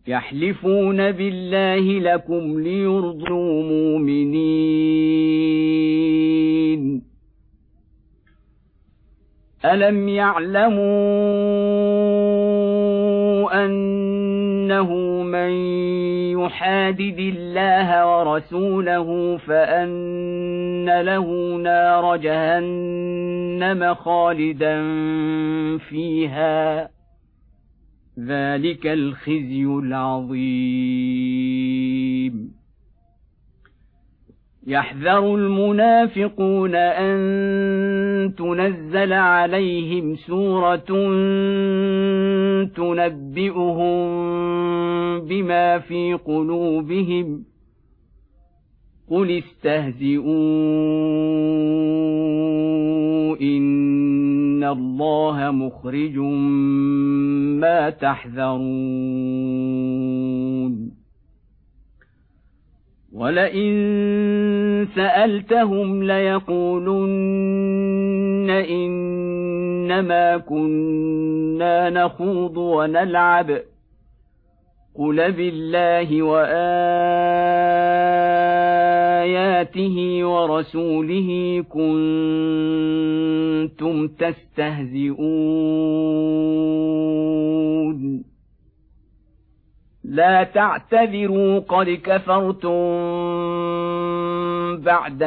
يحلفون بالله لكم ليرضوا مؤمنين ألم يعلموا أنه من يحادد الله ورسوله فأن له نار جهنم خالدا فيها ذلك الخزي العظيم يحذر المنافقون أن تنزل عليهم سورة تنبئهم بما في قلوبهم قل استهزئوا إن الله مخرج ما تحذرون ولئن سألتهم ليقولن إنما كنا نخوض ونلعب قل بالله وآياته ورسوله كنتم تستهزئون لا تعتذروا قد كفرتم بعد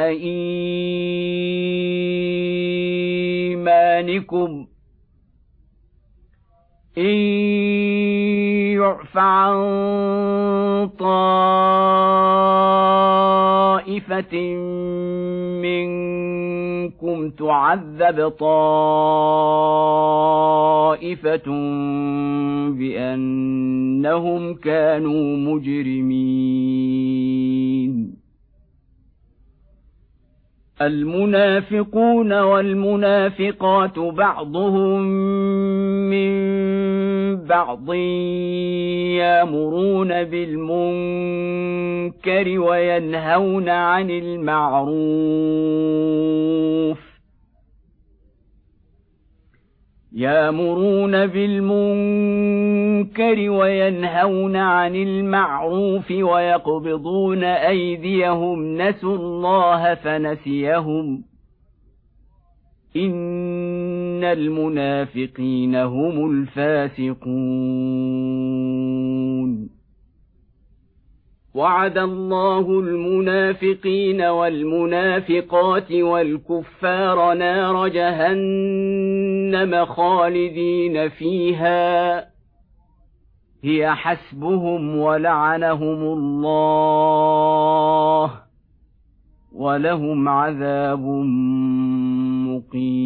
إيمانكم إن يعف عن طائفة منكم تعذب طائفة بأنهم كانوا مجرمين المنافقون والمنافقات بعضهم من بعض يأمرون بالمنكر وينهون عن المعروف ويقبضون أيديهم نسوا الله فنسيهم إن المنافقين هم الفاسقون وعد الله المنافقين والمنافقات والكفار نار جهنم خالدين فيها هي حسبهم ولعنهم الله ولهم عذاب مقيم